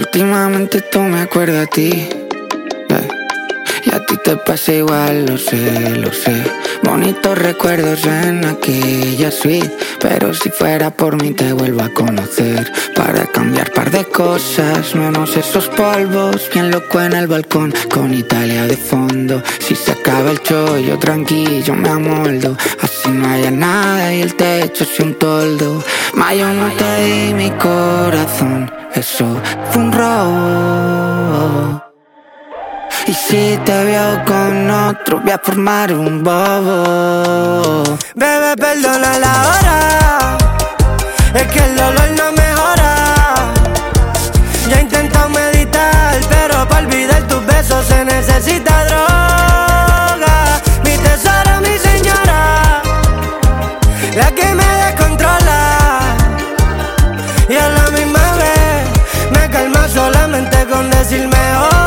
Últimamente tú me acuerdo a ti, y a ti te pasa igual, lo sé. Bonitos recuerdos en aquella suite, pero si fuera por mí te vuelvo a conocer, para cambiar par de cosas, menos esos polvos. Bien loco en el balcón, con Italia de fondo. Si se acaba el chollo, tranquilo me amoldo. Así no haya nada y el techo es un toldo. Ma, yo no te di mi corazón, eso fue un robo. Y si te veo con otro, voy a formar un bobo. Bebé, perdona la hora, es que el dolor no mejora. Ya he intentado meditar, pero para olvidar tus besos se necesita droga. Mi tesoro, mi señora, la que me descontrola, y a la misma vez me calma solamente con decirme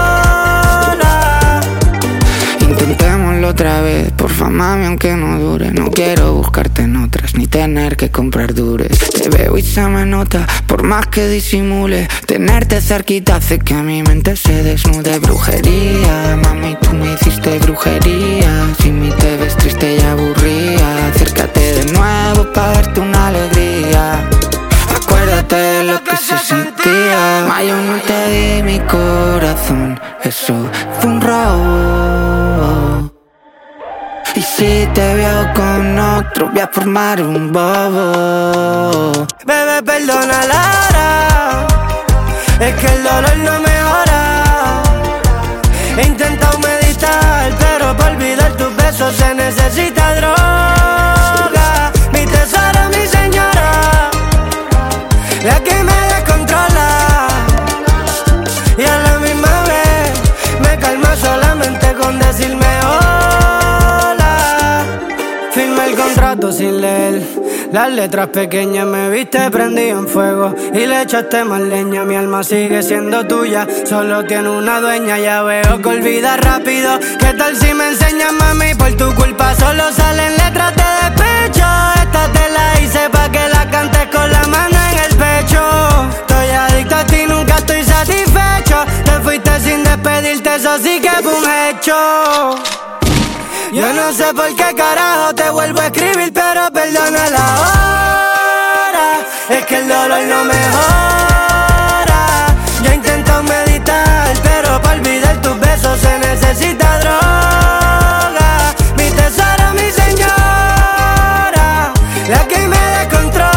intentémoslo otra vez, porfa mami, aunque no dure. No quiero buscarte en otras, ni tener que comprar dures. Te veo y se me nota, por más que disimule. Tenerte cerquita hace que mi mente se desnude. Brujería, mami, tú me hiciste brujería. Si me te ves triste y aburrida, acércate de nuevo para darte una alegría. Acuérdate de lo que se sentía. Ma, yo no te di mi corazón, eso fue un robo. Y si te veo con otro, voy a formar un bobo. Bebé, perdona la hora, es que el dolor no mejora. He intentado meditar, pero para olvidar tus besos se necesita droga. Mi tesoro, mi señora, la que me descontrola, y a la misma vez me calma solamente con decirme hola. Firmé el contrato sin leer las letras pequeñas, me viste prendido en fuego y le echaste más leña. Mi alma sigue siendo tuya, solo tiene una dueña. Ya veo que olvidas rápido, ¿qué tal si me enseñas, mami? Por tu culpa solo salen letras de despecho. Esta te la hice pa' que la cantes con la mano en el pecho. Estoy adicto a ti, nunca estoy satisfecho. Te fuiste sin despedirte, eso sí que fue un hecho. Yo no sé por qué carajo te vuelvo a escribir, pero perdona la hora, es que el dolor no mejora. Yo intento meditar, pero para olvidar tus besos se necesita droga. Mi tesoro, mi señora, la que me descontrola,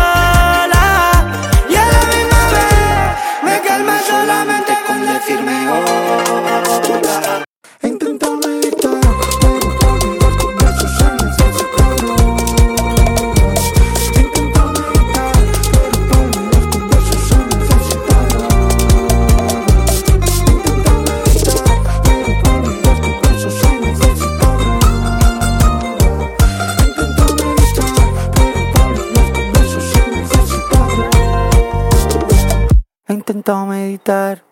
y a la misma vez me calma solamente con decirme hola. Intento meditar, intento meditar.